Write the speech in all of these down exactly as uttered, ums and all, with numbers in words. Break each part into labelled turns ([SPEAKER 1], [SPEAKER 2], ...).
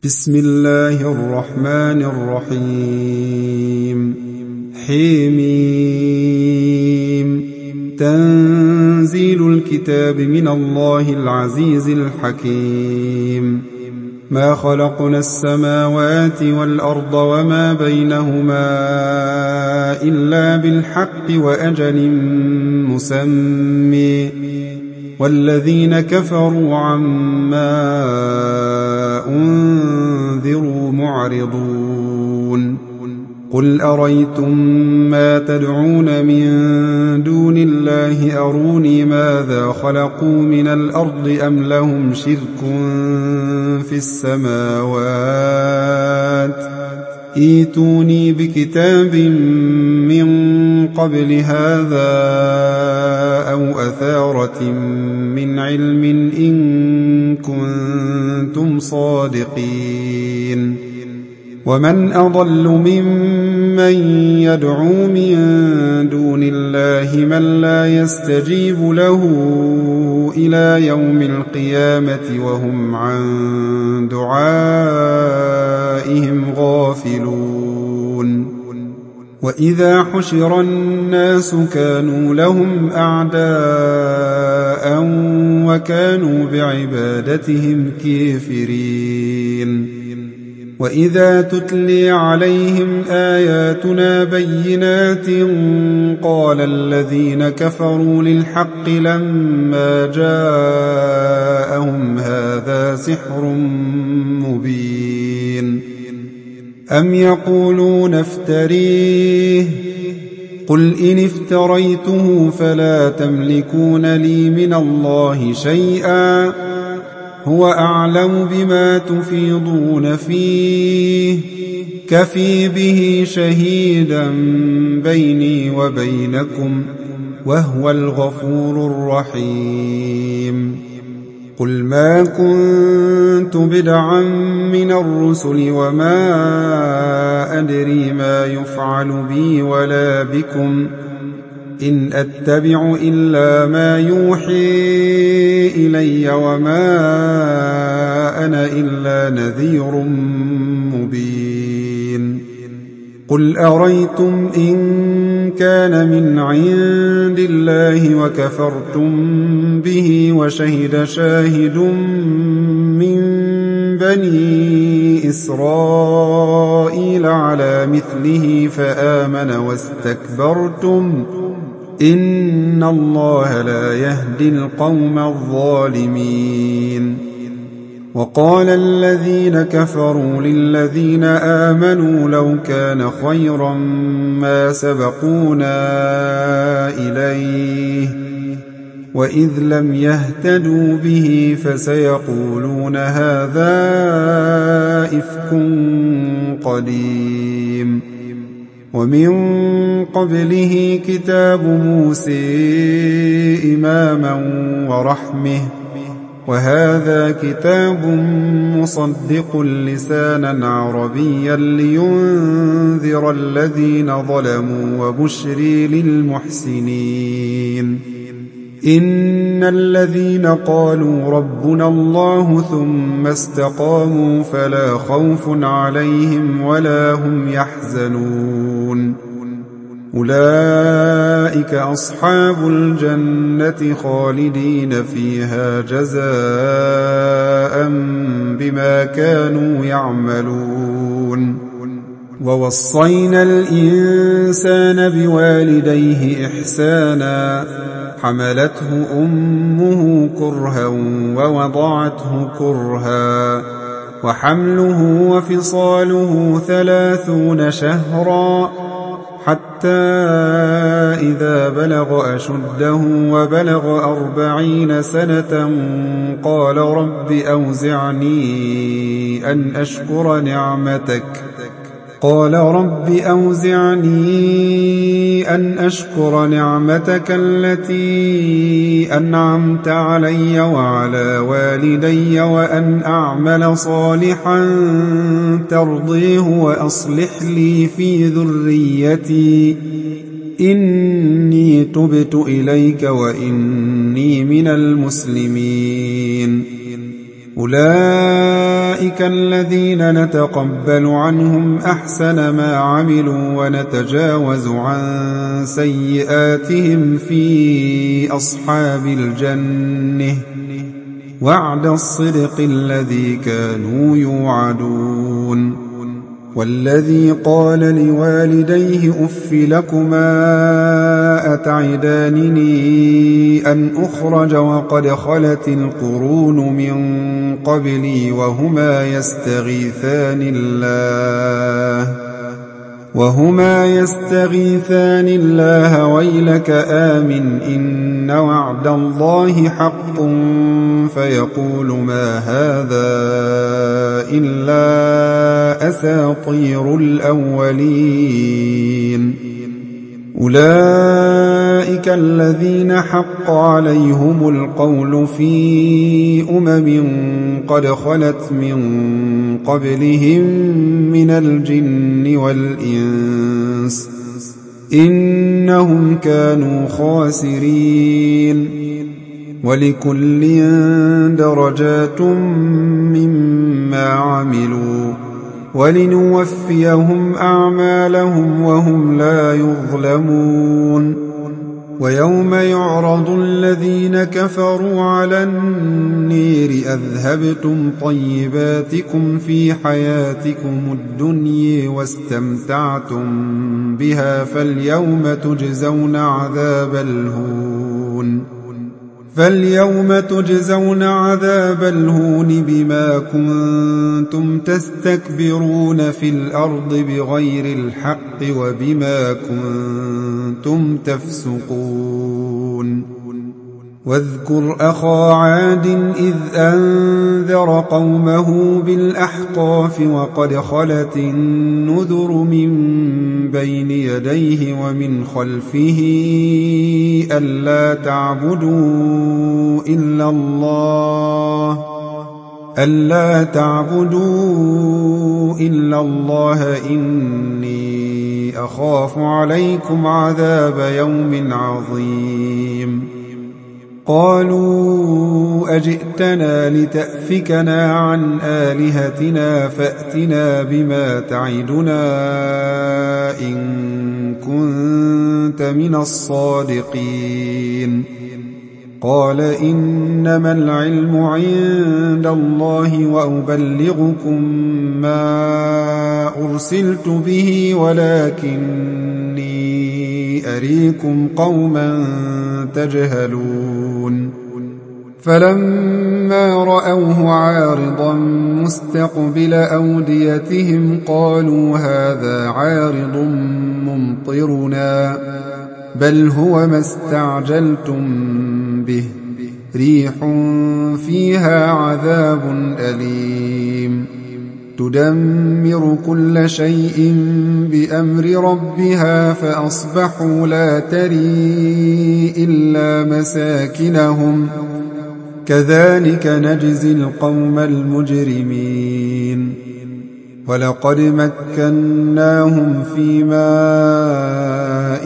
[SPEAKER 1] بسم الله الرحمن الرحيم حميم تنزيل الكتاب من الله العزيز الحكيم ما خلقنا السماوات والأرض وما بينهما إلا بالحق وأجل مسمى والذين كفروا عما أنذروا معرضون قل أريتم ما تدعون من دون الله أروني ماذا خلقوا من الأرض أم لهم شرك في السماوات ائتوني بكتاب من قبل هذا أو أثارة من علم إن كنتم صادقين ومن أضل ممن يدعو من دون الله من لا يستجيب له إلى يوم القيامة وهم عن دعائهم غافلون وإذا حشر الناس كانوا لهم أعداء وكانوا بعبادتهم كافرين وإذا تتلي عليهم آياتنا بينات قال الذين كفروا للحق لما جاءهم هذا سحر مبين أم يقولون افتريه قل إن افتريته فلا تملكون لي من الله شيئا هو أعلم بما تفيضون فيه كفي به شهيدا بيني وبينكم وهو الغفور الرحيم قل ما كنت بدعا من الرسل وما أدري ما يفعل بي ولا بكم إن أتبع إلا ما يوحي إلي وما أنا إلا نذير مبين قل أريتم إن كان من عند الله وكفرتم به وشهد شاهد من بني إسرائيل على مثله فآمن واستكبرتم إن الله لا يهدي القوم الظالمين وقال الذين كفروا للذين آمنوا لو كان خيرا ما سبقونا إليه وإذ لم يهتدوا به فسيقولون هذا إفك قديم ومن قبله كتاب موسى إماما ورحمه وهذا كتاب مصدق لسانا عربيا لينذر الذين ظلموا وبشري للمحسنين إن الذين قالوا ربنا الله ثم استقاموا فلا خوف عليهم ولا هم يحزنون أولئك أصحاب الجنة خالدين فيها جزاء بما كانوا يعملون ووصينا الإنسان بوالديه إحسانا حملته أمه كرها ووضعته كرها وحمله وفصاله ثلاثون شهرا حتى إذا بلغ أشده وبلغ أربعين سنة قال رب أوزعني أن أشكر نعمتك قال رب أوزعني أن أشكر نعمتك التي أنعمت علي وعلى والدي وأن أعمل صالحا ترضيه وأصلح لي في ذريتي إني تبت إليك وإني من المسلمين أولئك الذين نتقبل عنهم أحسن ما عملوا ونتجاوز عن سيئاتهم في أصحاب الجنة وعد الصدق الذي كانوا يوعدون والذي قال لوالديه أف لكما أتعدانني أن أخرج وقد خلت القرون من قبلي وهما يستغيثان الله وهما يستغيثان الله ويلك آمن إن وعد الله حق فيقول ما هذا إلا أساطير الأولين أولئك الذين حق عليهم القول في أمم قد خلت من قبلهم من الجن والإنس إنهم كانوا خاسرين ولكل درجات مما عملوا ولنوفيهم أعمالهم وهم لا يظلمون ويوم يعرض الذين كفروا على النير أذهبتم طيباتكم في حياتكم الدنيا واستمتعتم بها فاليوم تجزون عذاب الهون فاليوم تجزون عذاب الهون بما كنتم تستكبرون في الأرض بغير الحق وبما كنتم تفسقون واذكر أخا عاد إذ أنذر قومه بالأحقاف وقد خلت النذر من بين يديه ومن خلفه ألا تعبدوا إلا الله ألا تعبدوا إلا الله إني أخاف عليكم عذاب يوم عظيم قالوا أجئتنا لتأفكنا عن آلهتنا فأتنا بما تعدنا إن كنت من الصادقين قال إنما العلم عند الله وأبلغكم ما أرسلت به ولكني أريكم قوما تجهلون فلما رأوه عارضا مستقبل أوديتهم قالوا هذا عارض ممطرنا بل هو ما استعجلتم به ريح فيها عذاب أليم تدمر كل شيء بأمر ربها فأصبحوا لا تري إلا مساكنهم كذلك نجزي القوم المجرمين ولقد مكناهم في ماء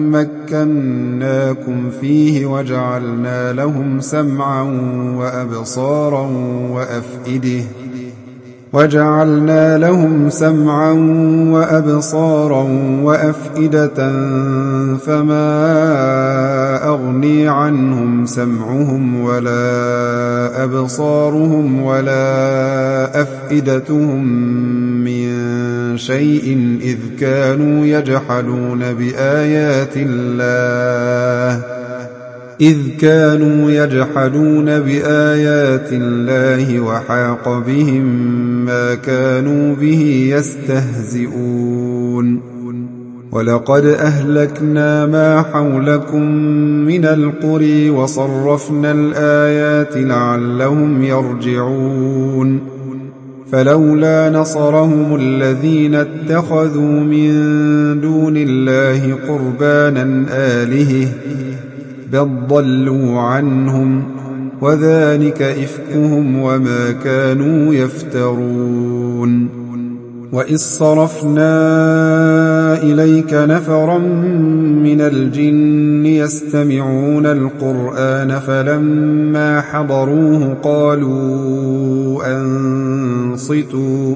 [SPEAKER 1] مكناكم فيه وجعلنا لهم سمعا وأبصارا وأفئدة وجعلنا لهم سمعا وأبصارا وأفئدة فما أغني عنهم سمعهم ولا أبصارهم ولا أفئدتهم من شيء إذ كانوا يجحدون بآيات الله إذ كانوا يجحدون بآيات الله وحاق بهم ما كانوا به يستهزئون ولقد أهلكنا ما حولكم من القرى وصرفنا الآيات لعلهم يرجعون فلولا نصرهم الذين اتخذوا من دون الله قربانا آلهة بل ضلوا عنهم وذلك إفكهم وما كانوا يفترون وإذ صرفنا إليك نفرا من الجن يستمعون القرآن فلما حضروه قالوا أنصتوا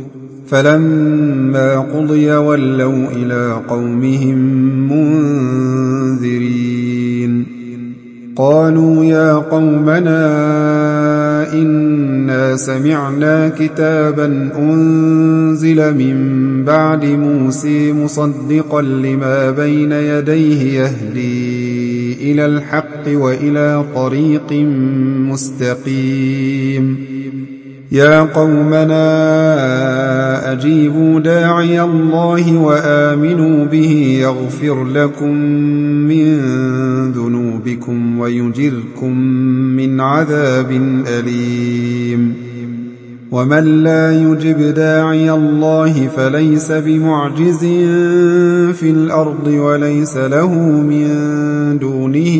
[SPEAKER 1] فلما قضي ولوا إلى قومهم منذرين قالوا يا قومنا إنا سمعنا كتابا أنزل من بعد موسى مصدقا لما بين يديه يهدي إلى الحق وإلى طريق مستقيم يا قومنا أجيبوا داعي الله وآمنوا به يغفر لكم من ذنوبكم ويجركم من عذاب أليم ومن لا يجب داعي الله فليس بمعجز في الأرض وليس له من دونه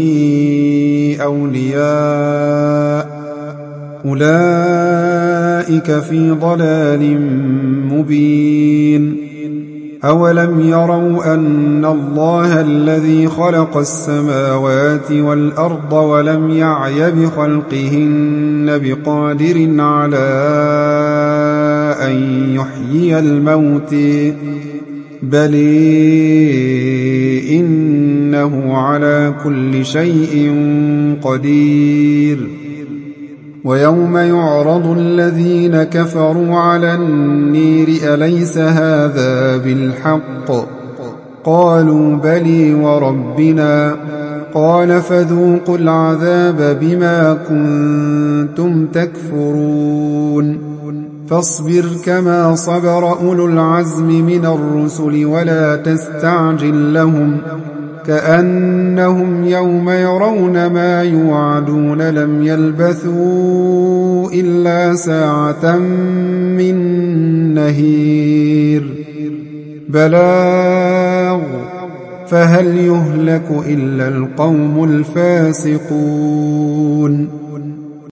[SPEAKER 1] أولياء أولئك في ضلال مبين أولم يروا أن الله الذي خلق السماوات والأرض ولم يعي بخلقهن بقادر على أن يحيي الموت بل إنه على كل شيء قدير ويوم يعرض الذين كفروا على النير أليس هذا بالحق قالوا بلي وربنا قال فذوقوا العذاب بما كنتم تكفرون فاصبر كما صبر أولو العزم من الرسل ولا تستعجل لهم كأنهم يوم يرون ما يوعدون لم يلبثوا إلا ساعة من نهير بلاغ فهل يهلك إلا القوم الفاسقون